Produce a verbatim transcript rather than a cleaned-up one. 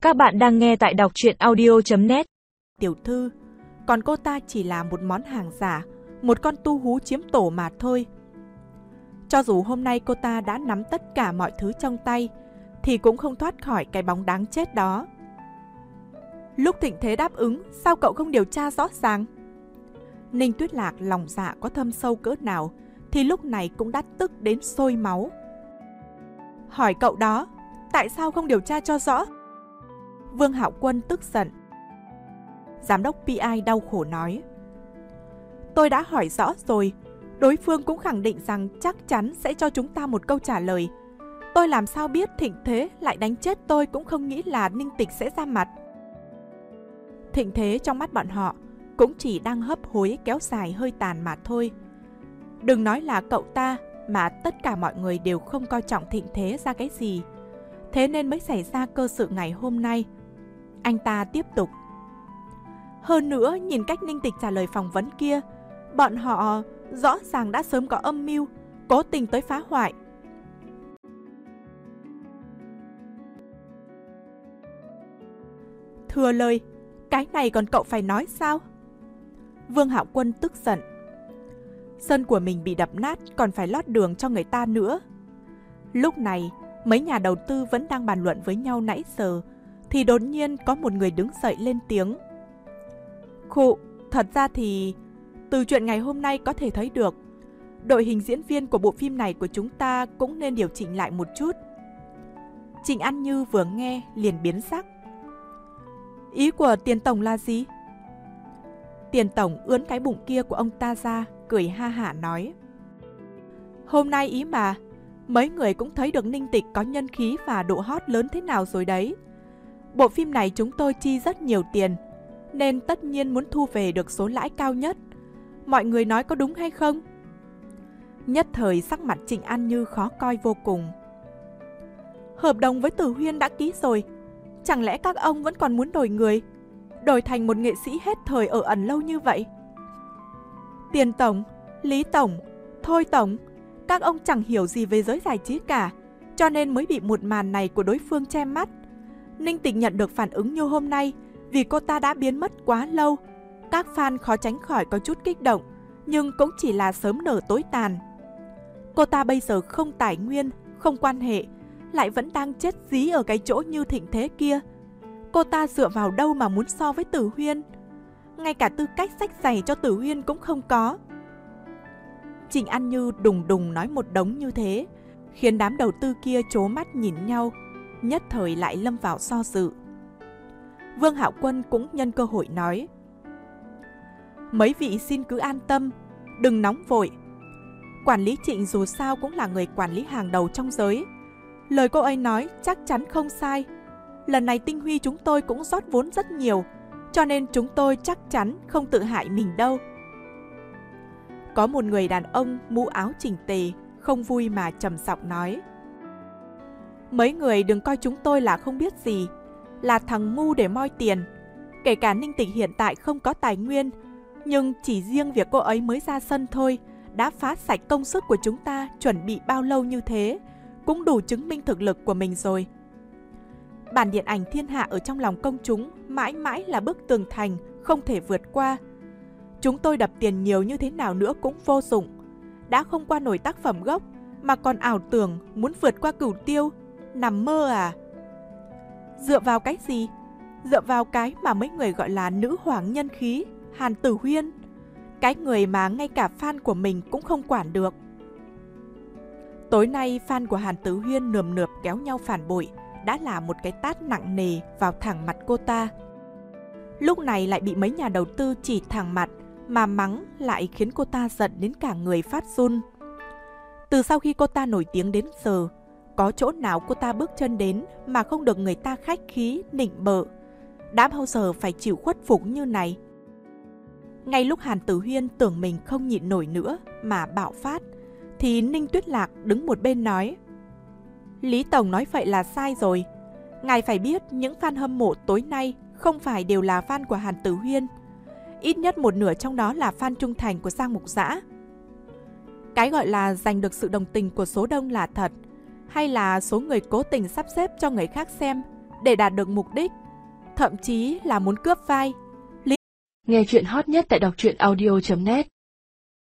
Các bạn đang nghe tại đọc truyện audio chấm net. Tiểu thư, còn cô ta chỉ là một món hàng giả, một con tu hú chiếm tổ mà thôi. Cho dù hôm nay cô ta đã nắm tất cả mọi thứ trong tay, thì cũng không thoát khỏi cái bóng đáng chết đó. Lúc Thịnh Thế đáp ứng, sao cậu không điều tra rõ ràng? Ninh Tuyết Lạc lòng dạ có thâm sâu cỡ nào, thì lúc này cũng đã tức đến sôi máu. Hỏi cậu đó, tại sao không điều tra cho rõ? Vương Hạo Quân tức giận. Giám đốc pê i đau khổ nói, tôi đã hỏi rõ rồi, đối phương cũng khẳng định rằng chắc chắn sẽ cho chúng ta một câu trả lời. Tôi làm sao biết Thịnh Thế lại đánh chết tôi cũng không nghĩ là Ninh Tịch sẽ ra mặt. Thịnh Thế trong mắt bọn họ cũng chỉ đang hấp hối kéo dài hơi tàn mà thôi. Đừng nói là cậu ta, mà tất cả mọi người đều không coi trọng Thịnh Thế ra cái gì. Thế nên mới xảy ra cơ sự ngày hôm nay. Anh ta tiếp tục. Hơn nữa, nhìn cách Ninh Tịch trả lời phỏng vấn kia, bọn họ rõ ràng đã sớm có âm mưu, cố tình tới phá hoại. Thừa lời, cái này còn cậu phải nói sao? Vương Hạo Quân tức giận. Sân của mình bị đập nát còn phải lót đường cho người ta nữa. Lúc này, mấy nhà đầu tư vẫn đang bàn luận với nhau nãy giờ, thì đột nhiên có một người đứng dậy lên tiếng. Khụ, thật ra thì từ chuyện ngày hôm nay có thể thấy được, đội hình diễn viên của bộ phim này của chúng ta cũng nên điều chỉnh lại một chút. Trịnh An Như vừa nghe liền biến sắc. Ý của Tiền Tổng là gì? Tiền Tổng ướn cái bụng kia của ông ta ra, cười ha hả nói. Hôm nay ý mà, mấy người cũng thấy được Ninh Tịch có nhân khí và độ hot lớn thế nào rồi đấy. Bộ phim này chúng tôi chi rất nhiều tiền, nên tất nhiên muốn thu về được số lãi cao nhất. Mọi người nói có đúng hay không? Nhất thời sắc mặt Trịnh An Như khó coi vô cùng. Hợp đồng với Tử Huyên đã ký rồi, chẳng lẽ các ông vẫn còn muốn đổi người, đổi thành một nghệ sĩ hết thời ở ẩn lâu như vậy? Tiền Tổng, Lý Tổng, Thôi Tổng, các ông chẳng hiểu gì về giới giải trí cả, cho nên mới bị một màn này của đối phương che mắt. Ninh Tịch nhận được phản ứng như hôm nay vì cô ta đã biến mất quá lâu. Các fan khó tránh khỏi có chút kích động, nhưng cũng chỉ là sớm nở tối tàn. Cô ta bây giờ không tài nguyên, không quan hệ, lại vẫn đang chết dí ở cái chỗ như Thịnh Thế kia. Cô ta dựa vào đâu mà muốn so với Tử Huyên? Ngay cả tư cách xách giày cho Tử Huyên cũng không có. Trịnh An Như đùng đùng nói một đống như thế, khiến đám đầu tư kia trố mắt nhìn nhau, nhất thời lại lâm vào do dự. Vương Hạo Quân cũng nhân cơ hội nói. Mấy vị xin cứ an tâm, đừng nóng vội. Quản lý Trịnh dù sao cũng là người quản lý hàng đầu trong giới. Lời cô ấy nói chắc chắn không sai. Lần này Tinh Huy chúng tôi cũng rót vốn rất nhiều, cho nên chúng tôi chắc chắn không tự hại mình đâu. Có một người đàn ông mũ áo chỉnh tề, không vui mà trầm giọng nói. Mấy người đừng coi chúng tôi là không biết gì, là thằng ngu để moi tiền. Kể cả Ninh Tịch hiện tại không có tài nguyên, nhưng chỉ riêng việc cô ấy mới ra sân thôi đã phá sạch công sức của chúng ta chuẩn bị bao lâu như thế, cũng đủ chứng minh thực lực của mình rồi. Bản điện ảnh thiên hạ ở trong lòng công chúng mãi mãi là bức tường thành không thể vượt qua. Chúng tôi đập tiền nhiều như thế nào nữa cũng vô dụng. Đã không qua nổi tác phẩm gốc mà còn ảo tưởng muốn vượt qua Cửu Tiêu, nằm mơ à? Dựa vào cái gì? Dựa vào cái mà mấy người gọi là nữ hoàng nhân khí, Hàn Tử Huyên. Cái người mà ngay cả fan của mình cũng không quản được. Tối nay fan của Hàn Tử Huyên nườm nượp kéo nhau phản bội, đã là một cái tát nặng nề vào thẳng mặt cô ta. Lúc này lại bị mấy nhà đầu tư chỉ thẳng mặt mà mắng, lại khiến cô ta giận đến cả người phát run. Từ sau khi cô ta nổi tiếng đến giờ, có chỗ nào cô ta bước chân đến mà không được người ta khách khí, nịnh bợ? Đã bao giờ phải chịu khuất phục như này? Ngay lúc Hàn Tử Huyên tưởng mình không nhịn nổi nữa mà bạo phát, thì Ninh Tuyết Lạc đứng một bên nói. Lý Tổng nói vậy là sai rồi. Ngài phải biết những fan hâm mộ tối nay không phải đều là fan của Hàn Tử Huyên. Ít nhất một nửa trong đó là fan trung thành của Giang Mục Dã. Cái gọi là giành được sự đồng tình của số đông là thật, hay là số người cố tình sắp xếp cho người khác xem để đạt được mục đích, thậm chí là muốn cướp vai. Nghe chuyện hot nhất tại đọc truyện audio chấm net.